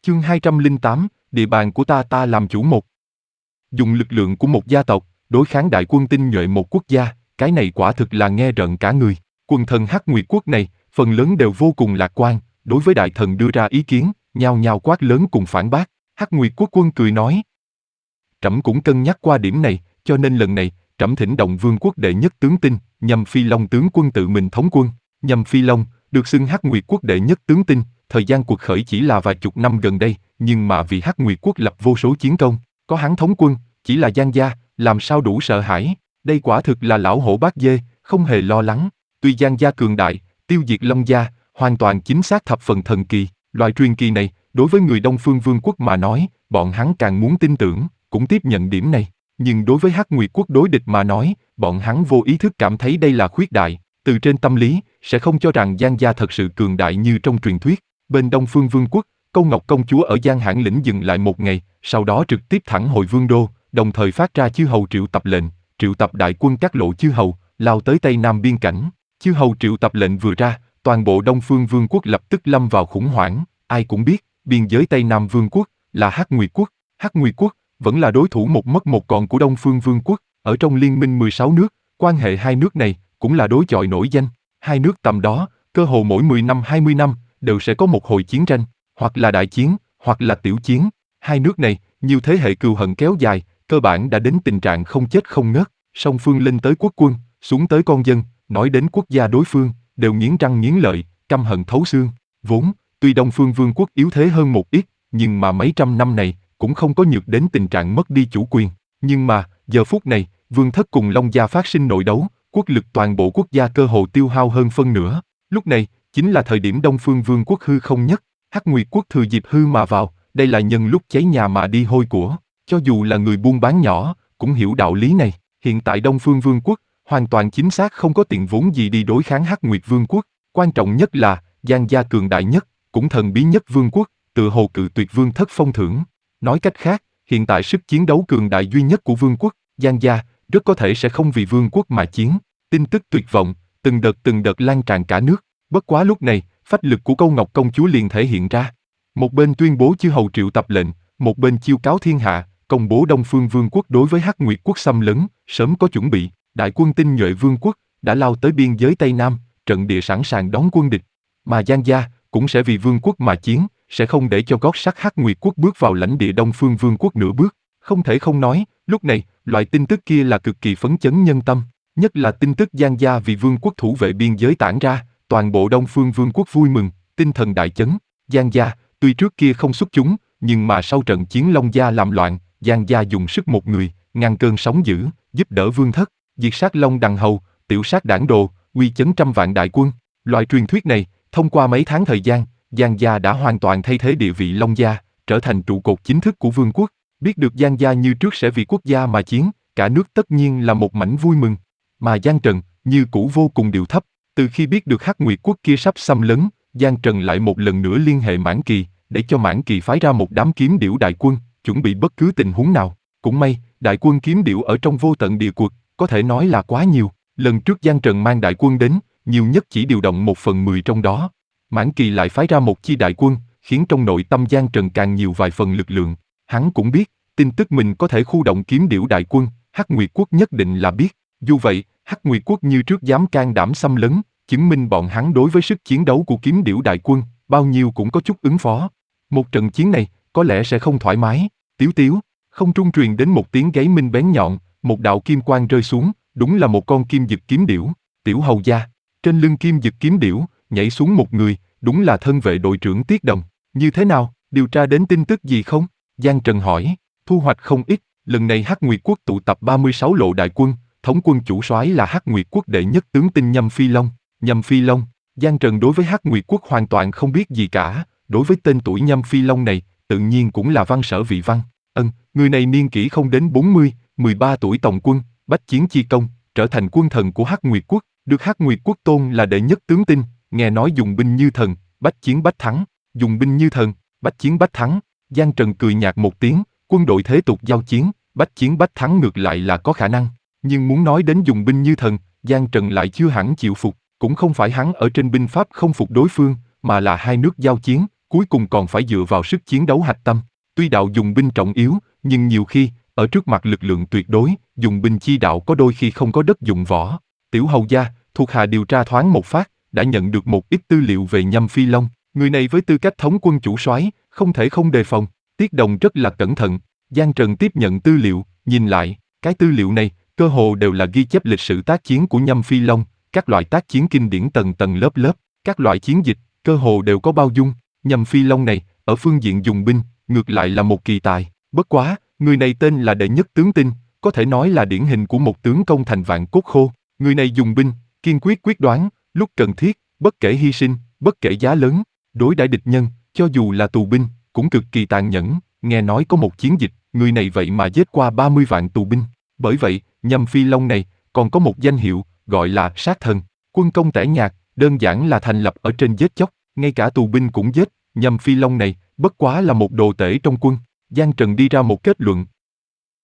Chương 208, địa bàn của ta làm chủ một. Dùng lực lượng của một gia tộc, đối kháng đại quân tinh nhuệ một quốc gia, cái này quả thực là nghe rợn cả người. Quần thần Hắc Nguyệt quốc này, phần lớn đều vô cùng lạc quan, đối với đại thần đưa ra ý kiến, nhao nhao quát lớn cùng phản bác. Hắc Nguyệt quốc quân cười nói: Trẫm cũng cân nhắc qua điểm này, cho nên lần này, trẫm thỉnh động Vương quốc đệ nhất tướng tinh, Nhâm Phi Long tướng quân tự mình thống quân. Nhâm Phi Long, được xưng Hắc Nguyệt quốc đệ nhất tướng tinh, thời gian cuộc khởi chỉ là vài chục năm gần đây, nhưng mà vì Hắc Nguyệt quốc lập vô số chiến công, có hắn thống quân, chỉ là Giang gia, làm sao đủ sợ hãi. Đây quả thực là lão hổ bát dê, không hề lo lắng. Tuy Giang gia cường đại, tiêu diệt Long gia, hoàn toàn chính xác thập phần thần kỳ. Loại truyền kỳ này, đối với người Đông Phương Vương quốc mà nói, bọn hắn càng muốn tin tưởng, cũng tiếp nhận điểm này. Nhưng đối với Hắc Nguyệt quốc đối địch mà nói, bọn hắn vô ý thức cảm thấy đây là khuyết đại. Từ trên tâm lý, sẽ không cho rằng Giang gia thật sự cường đại như trong truyền thuyết. Bên Đông Phương Vương quốc, Câu Ngọc công chúa ở Giang Hãn lĩnh dừng lại một ngày, sau đó trực tiếp thẳng hồi Vương đô, đồng thời phát ra chư hầu triệu tập lệnh, triệu tập đại quân các lộ chư hầu, lao tới Tây Nam biên cảnh. Chư hầu triệu tập lệnh vừa ra, toàn bộ Đông Phương Vương quốc lập tức lâm vào khủng hoảng. Ai cũng biết, biên giới Tây Nam Vương quốc là Hắc Nguyệt quốc. Hắc Nguyệt quốc vẫn là đối thủ một mất một còn của Đông Phương Vương quốc. Ở trong liên minh 16 nước, quan hệ hai nước này cũng là đối chọi nổi danh. Hai nước tầm đó, cơ hồ mỗi 10 năm 20 năm đều sẽ có một hồi chiến tranh, hoặc là đại chiến, hoặc là tiểu chiến. Hai nước này, nhiều thế hệ cừu hận kéo dài, cơ bản đã đến tình trạng không chết không ngớt. Song phương lên tới quốc quân, xuống tới con dân, nói đến quốc gia đối phương, đều nghiến răng nghiến lợi, căm hận thấu xương. Vốn, tuy Đông Phương Vương quốc yếu thế hơn một ít, nhưng mà mấy trăm năm này cũng không có nhược đến tình trạng mất đi chủ quyền. Nhưng mà, giờ phút này, Vương thất cùng Long gia phát sinh nội đấu, quốc lực toàn bộ quốc gia cơ hồ tiêu hao hơn phân nửa. Lúc này, chính là thời điểm Đông Phương Vương quốc hư không nhất. Hắc Nguyệt quốc thừa dịp hư mà vào, đây là nhân lúc cháy nhà mà đi hôi của. Cho dù là người buôn bán nhỏ, cũng hiểu đạo lý này. Hiện tại Đông Phương Vương quốc, hoàn toàn chính xác không có tiền vốn gì đi đối kháng Hắc Nguyệt Vương quốc. Quan trọng nhất là, Giang gia cường đại nhất, cũng thần bí nhất vương quốc, tự hồ cự tuyệt vương thất phong thưởng. Nói cách khác, hiện tại sức chiến đấu cường đại duy nhất của vương quốc, Giang gia, rất có thể sẽ không vì vương quốc mà chiến. Tin tức tuyệt vọng, từng đợt lan tràn cả nước. Bất quá lúc này, phách lực của Câu Ngọc công chúa liền thể hiện ra. Một bên tuyên bố chư hầu triệu tập lệnh, một bên chiêu cáo thiên hạ, công bố Đông Phương Vương quốc đối với Hắc Nguyệt quốc xâm lấn, sớm có chuẩn bị. Đại quân tinh nhuệ vương quốc đã lao tới biên giới Tây Nam, trận địa sẵn sàng đón quân địch. Mà Giang gia cũng sẽ vì vương quốc mà chiến, sẽ không để cho gót sắt Hắc Nguyệt quốc bước vào lãnh địa Đông Phương Vương quốc nửa bước. Không thể không nói, lúc này, loại tin tức kia là cực kỳ phấn chấn nhân tâm. Nhất là tin tức Giang gia vì vương quốc thủ vệ biên giới tản ra, toàn bộ Đông Phương Vương quốc vui mừng, tinh thần đại chấn. Giang gia, tuy trước kia không xuất chúng, nhưng mà sau trận chiến Long gia làm loạn, Giang gia dùng sức một người, ngăn cơn sóng dữ, giúp đỡ vương thất, diệt sát Long đằng hầu, tiểu sát đảng đồ, uy chấn trăm vạn đại quân. Loại truyền thuyết này, thông qua mấy tháng thời gian, Giang gia đã hoàn toàn thay thế địa vị Long gia, trở thành trụ cột chính thức của vương quốc. Biết được Giang gia như trước sẽ vì quốc gia mà chiến, cả nước tất nhiên là một mảnh vui mừng. Mà Giang Trần, như cũ vô cùng điệu thấp. Từ khi biết được Hắc Nguyệt quốc kia sắp xâm lấn, Giang Trần lại một lần nữa liên hệ Mãn Kỳ, để cho Mãn Kỳ phái ra một đám kiếm điểu đại quân, chuẩn bị bất cứ tình huống nào. Cũng may, đại quân kiếm điểu ở trong vô tận địa quật, có thể nói là quá nhiều. Lần trước Giang Trần mang đại quân đến, nhiều nhất chỉ điều động 1/10 trong đó. Mãn Kỳ lại phái ra một chi đại quân, khiến trong nội tâm Giang Trần càng nhiều vài phần lực lượng. Hắn cũng biết, tin tức mình có thể khu động kiếm điểu đại quân, Hắc Nguyệt quốc nhất định là biết. Dù vậy, Hắc Nguyệt quốc như trước dám can đảm xâm lấn, chứng minh bọn hắn đối với sức chiến đấu của kiếm điểu đại quân, bao nhiêu cũng có chút ứng phó. Một trận chiến này, có lẽ sẽ không thoải mái. Tiếu tiếu, không trung truyền đến một tiếng gáy minh bén nhọn, một đạo kim quang rơi xuống, đúng là một con kim dực kiếm điểu. Tiểu hầu gia, trên lưng kim dực kiếm điểu, nhảy xuống một người, đúng là thân vệ đội trưởng Tiết Đồng. Như thế nào, điều tra đến tin tức gì không? Giang Trần hỏi. Thu hoạch không ít, lần này Hắc Nguyệt quốc tụ tập 36 lộ đại quân, thống quân chủ soái là Hắc Nguyệt quốc đệ nhất tướng tinh Nhâm Phi Long. Nhâm Phi Long, Giang Trần đối với Hắc Nguyệt quốc hoàn toàn không biết gì cả, đối với tên tuổi Nhâm Phi Long này, tự nhiên cũng là văn sở vị văn. Người này niên kỷ không đến 40, 13 tuổi tổng quân, bách chiến chi công, trở thành quân thần của Hắc Nguyệt quốc, được Hắc Nguyệt quốc tôn là đệ nhất tướng tinh, nghe nói dùng binh như thần, bách chiến bách thắng, dùng binh như thần, bách chiến bách thắng. Giang Trần cười nhạt một tiếng, quân đội thế tục giao chiến, bách chiến bách thắng ngược lại là có khả năng, nhưng muốn nói đến dùng binh như thần, Giang Trần lại chưa hẳn chịu phục, cũng không phải hắn ở trên binh pháp không phục đối phương, mà là hai nước giao chiến, cuối cùng còn phải dựa vào sức chiến đấu hạch tâm. Tuy đạo dùng binh trọng yếu, nhưng nhiều khi, ở trước mặt lực lượng tuyệt đối, dùng binh chi đạo có đôi khi không có đất dụng võ. Tiểu hầu gia, thuộc hạ điều tra thoáng một phát, đã nhận được một ít tư liệu về Nhâm Phi Long. Người này với tư cách thống quân chủ soái, không thể không đề phòng. Tiết Đồng rất là cẩn thận. Giang Trần tiếp nhận tư liệu, nhìn lại, cái tư liệu này, cơ hồ đều là ghi chép lịch sử tác chiến của Nhâm Phi Long, các loại tác chiến kinh điển tầng tầng lớp lớp, các loại chiến dịch, cơ hồ đều có bao dung. Nhâm Phi Long này, ở phương diện dùng binh, ngược lại là một kỳ tài. Bất quá, người này tên là Đệ Nhất Tướng Tinh, có thể nói là điển hình của một tướng công thành vạn cốt khô. Người này dùng binh, kiên quyết quyết đoán, lúc cần thiết, bất kể hy sinh, bất kể giá lớn, đối đãi địch nhân, cho dù là tù binh, cũng cực kỳ tàn nhẫn. Nghe nói có một chiến dịch, người này vậy mà giết qua 30 vạn tù binh. Bởi vậy, Nhâm Phi Long này còn có một danh hiệu, gọi là sát thần. Quân công tẻ nhạt, đơn giản là thành lập ở trên giết chóc, ngay cả tù binh cũng giết. Nhâm Phi Long này, bất quá là một đồ tể trong quân. Giang Trần đi ra một kết luận,